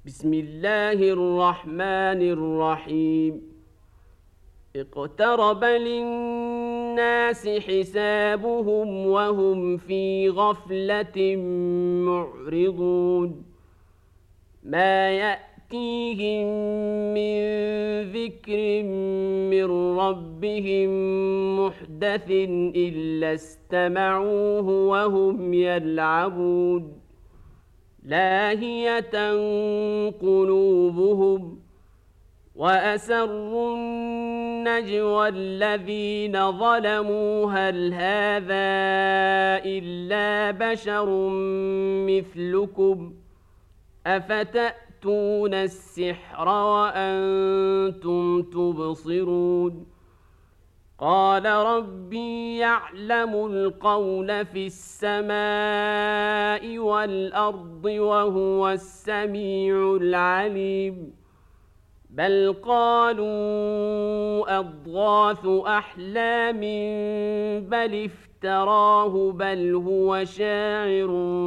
بسم الله الرحمن الرحيم. اقترب للناس حسابهم وهم في غفلة معرضون. ما يأتيهم من ذكر من ربهم محدث إلا استمعوه وهم يلعبون. لاهية قلوبهم وأسروا النجوى الذين ظلموا هل هذا إلا بشر مثلكم أفتأتون السحر وأنتم تبصرون. قال ربي يعلم القول في السماء والأرض وهو السميع العليم. بل قالوا أضغاث أحلام بل افتراه بل هو شاعر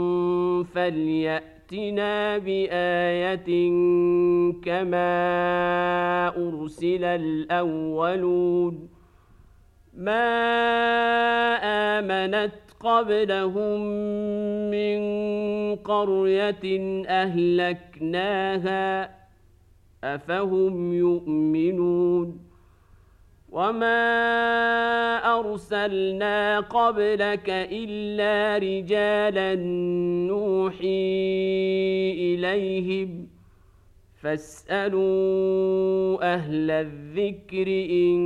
فليأتنا بآية كما أرسل الأولون. ما آمنت قبلهم من قرية أهلكناها أفهم يؤمنون. وما أرسلنا قبلك إلا رجالا نوحي إليهم فاسألوا أهل الذكر إن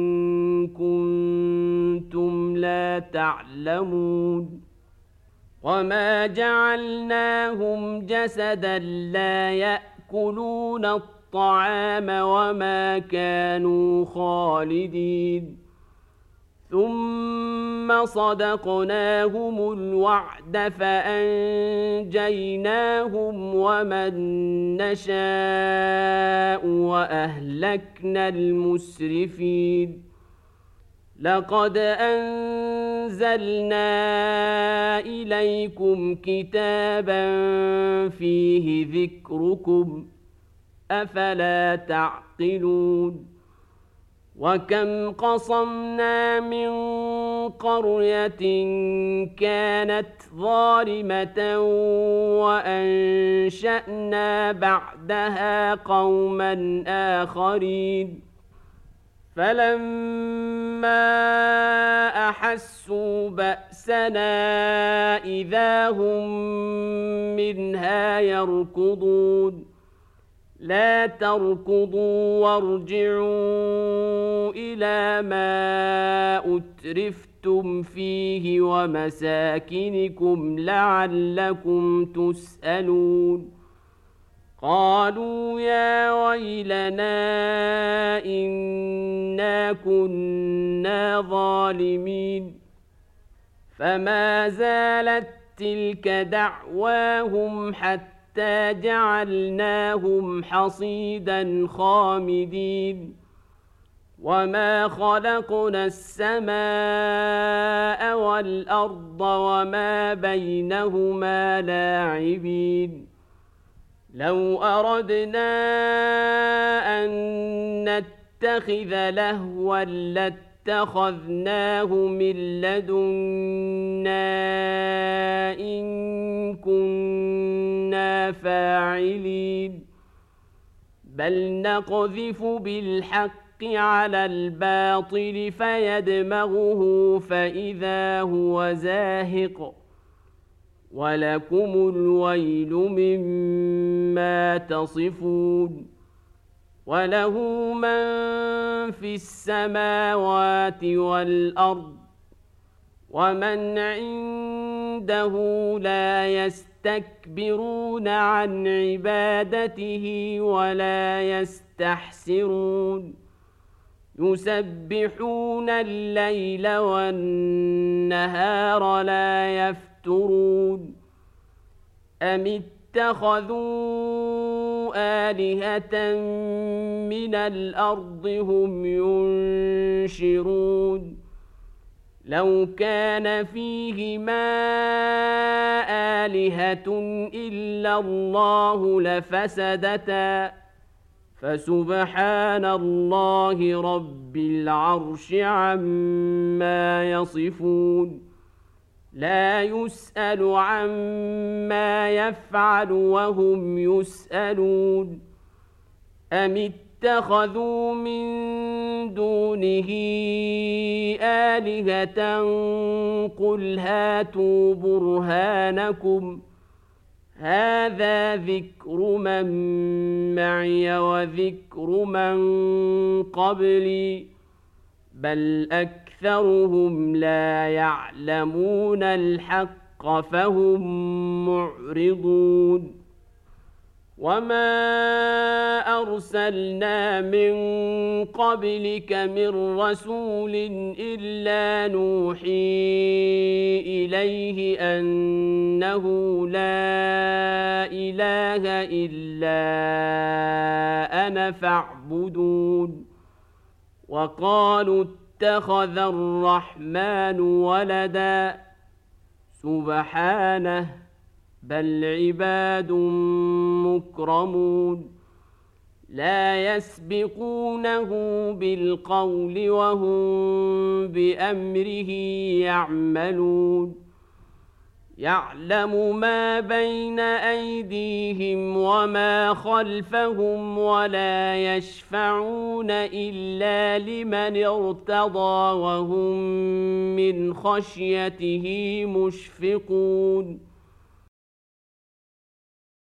كنتم لا تعلمون. وما جعلناهم جسدا لا يأكلون الطعام وما كانوا خالدين. ثم صدقناهم الوعد فأنجيناهم ومن نشاء وأهلكنا المسرفين. لقد أنزلنا إليكم كتابا فيه ذكركم أفلا تعقلون. وكم قصمنا من قرية كانت ظالمة وأنشأنا بعدها قوما آخرين فلما أحسوا بأسنا إذا هم منها يركضون. لا تركضوا وارجعوا إلى ما أترفتم فيه ومساكنكم لعلكم تسألون. قالوا يا ويلنا إنا كنا ظالمين. فما زالت تلك دعواهم حتى جعلناهم حصيدا خامدين. وما خلقنا السماء والأرض وما بينهما لاعبين. لو أردنا أن نتخذ لهوا لاتخذناه من لدنا إن كنا فاعلين. بل نقذف بالحق على الباطل فيدمغه فإذا هو زاهق. ولكم الويل مما تصفون. وله من في السماوات والأرض ومن عنده لا يستكبرون عن عبادته ولا يستحسرون. يسبحون الليل والنهار لا يفترون. أم اتخذوا آلهة من الأرض هم ينشرون. لو كان فيهما آلهة إلا الله لفسدتا فسبحان الله رب العرش عما يصفون لا يسأل عما يفعل وهم يسألون أم اتخذوا من دونه آلهة قل هاتوا برهانكم هذا ذكر من معي وذكر من قبلي بل أكثرهم لا يعلمون الحق فهم معرضون وما أرسلنا من قبلك من رسول إلا نوحي إليه أنه لا إله إلا أنا فاعبدون وقالوا اتخذ الرحمن ولدا سبحانه بل عباد مكرمون لا يسبقونه بالقول وهم بأمره يعملون يعلم ما بين أيديهم وما خلفهم ولا يشفعون إلا لمن ارتضى وهم من خشيته مشفقون